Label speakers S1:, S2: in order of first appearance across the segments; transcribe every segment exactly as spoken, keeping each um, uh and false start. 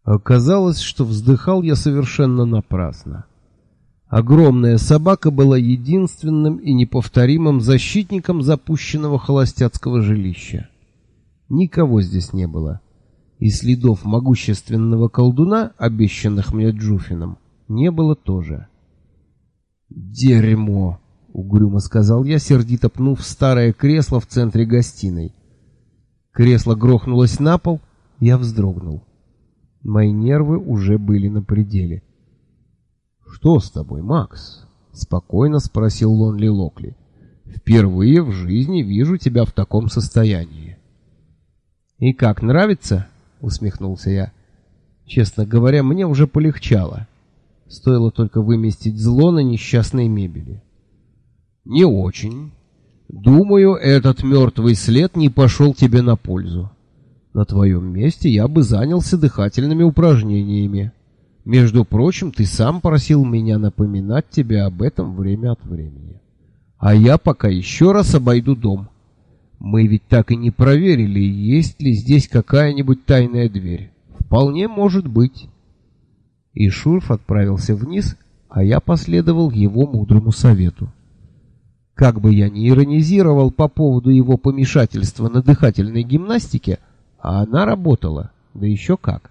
S1: Оказалось, что вздыхал я совершенно напрасно. Огромная собака была единственным и неповторимым защитником запущенного холостяцкого жилища. Никого здесь не было, и следов могущественного колдуна, обещанных мне Джуфином, не было тоже. «Дерьмо!» — угрюмо сказал я, сердито пнув старое кресло в центре гостиной. Кресло грохнулось на пол, я вздрогнул. Мои нервы уже были на пределе. «Что с тобой, Макс?» — спокойно спросил Лонли Локли. «Впервые в жизни вижу тебя в таком состоянии». «И как, нравится?» — усмехнулся я. Честно говоря, мне уже полегчало. Стоило только выместить зло на несчастной мебели. «Не очень. Думаю, этот мертвый след не пошел тебе на пользу. На твоем месте я бы занялся дыхательными упражнениями. Между прочим, ты сам просил меня напоминать тебе об этом время от времени. А я пока еще раз обойду дом. Мы ведь так и не проверили, есть ли здесь какая-нибудь тайная дверь. Вполне может быть». И Шурф отправился вниз, а я последовал его мудрому совету. Как бы я ни иронизировал по поводу его помешательства на дыхательной гимнастике, а она работала, да еще как.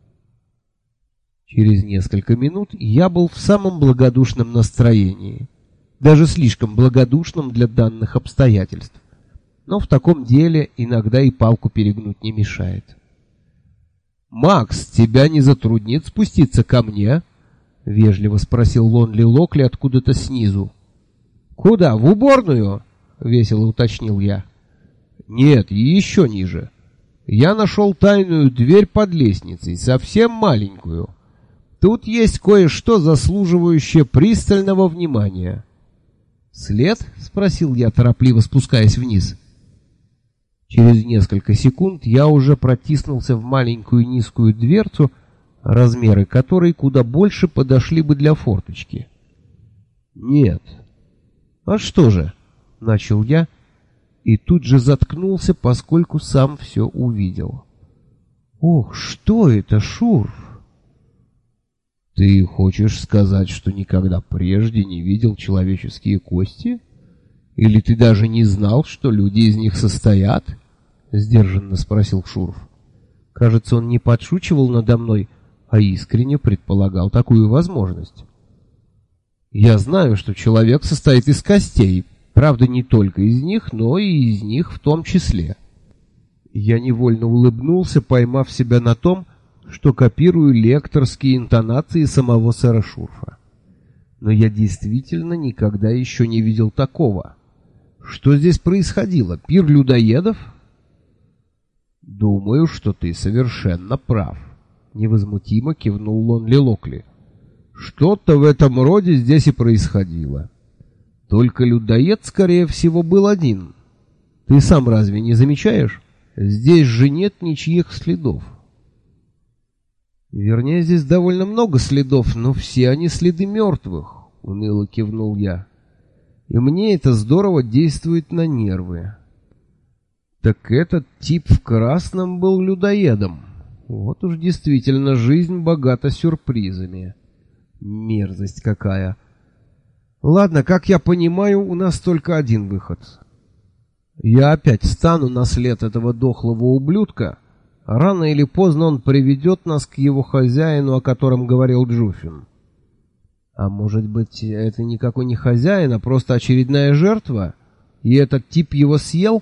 S1: Через несколько минут я был в самом благодушном настроении, даже слишком благодушном для данных обстоятельств. Но в таком деле иногда и палку перегнуть не мешает. «Макс, тебя не затруднит спуститься ко мне?» — вежливо спросил Лонли Локли откуда-то снизу. «Куда, в уборную?» — весело уточнил я. «Нет, еще ниже. Я нашел тайную дверь под лестницей, совсем маленькую. Тут есть кое-что, заслуживающее пристального внимания». «След?» — спросил я, торопливо спускаясь вниз. Через несколько секунд я уже протиснулся в маленькую низкую дверцу, размеры которой куда больше подошли бы для форточки. «Нет». «А что же?» — начал я, и тут же заткнулся, поскольку сам все увидел. «Ох, что это, Шурф?» «Ты хочешь сказать, что никогда прежде не видел человеческие кости? Или ты даже не знал, что люди из них состоят?» — сдержанно спросил Шурф. Кажется, он не подшучивал надо мной, а искренне предполагал такую возможность. «Я знаю, что человек состоит из костей, правда, не только из них, но и из них в том числе». Я невольно улыбнулся, поймав себя на том, что копирую лекторские интонации самого сэра Шурфа. Но я действительно никогда еще не видел такого. Что здесь происходило? Пир людоедов? «Думаю, что ты совершенно прав», — невозмутимо кивнул Лонли Локли. «Что-то в этом роде здесь и происходило. Только людоед, скорее всего, был один. Ты сам разве не замечаешь? Здесь же нет ничьих следов». «Вернее, здесь довольно много следов, но все они следы мертвых», — уныло кивнул я. «И мне это здорово действует на нервы». Так этот тип в красном был людоедом. Вот уж действительно жизнь богата сюрпризами. Мерзость какая. Ладно, как я понимаю, у нас только один выход. Я опять встану на след этого дохлого ублюдка. Рано или поздно он приведет нас к его хозяину, о котором говорил Джуфин. А может быть, это никакой не хозяин, а просто очередная жертва? И этот тип его съел?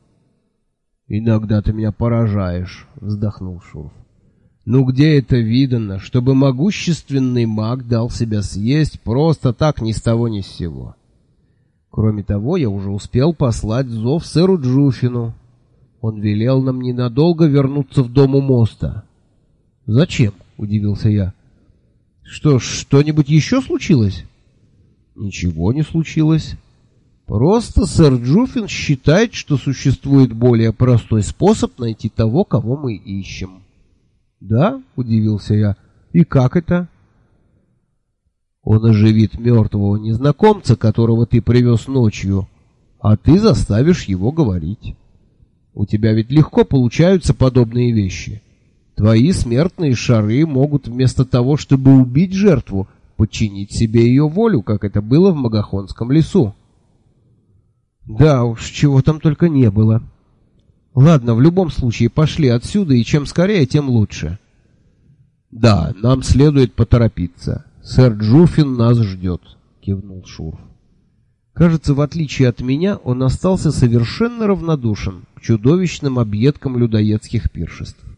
S1: «Иногда ты меня поражаешь», — вздохнул Шурф. «Ну где это видано, чтобы могущественный маг дал себя съесть просто так ни с того ни с сего? Кроме того, я уже успел послать зов сэру Джуфину. Он велел нам ненадолго вернуться в дом у моста». «Зачем?» — удивился я. «Что, что-нибудь еще случилось?» «Ничего не случилось. Просто сэр Джуфин считает, что существует более простой способ найти того, кого мы ищем». «Да?» — удивился я. «И как это?» «Он оживит мертвого незнакомца, которого ты привез ночью, а ты заставишь его говорить. У тебя ведь легко получаются подобные вещи. Твои смертные шары могут вместо того, чтобы убить жертву, подчинить себе ее волю, как это было в Магахонском лесу. Да уж, чего там только не было. Ладно, в любом случае, пошли отсюда, и чем скорее, тем лучше. Да, нам следует поторопиться. Сэр Джуфин нас ждет, кивнул Шурф. Кажется, в отличие от меня, он остался совершенно равнодушен к чудовищным объедкам людоедских пиршеств.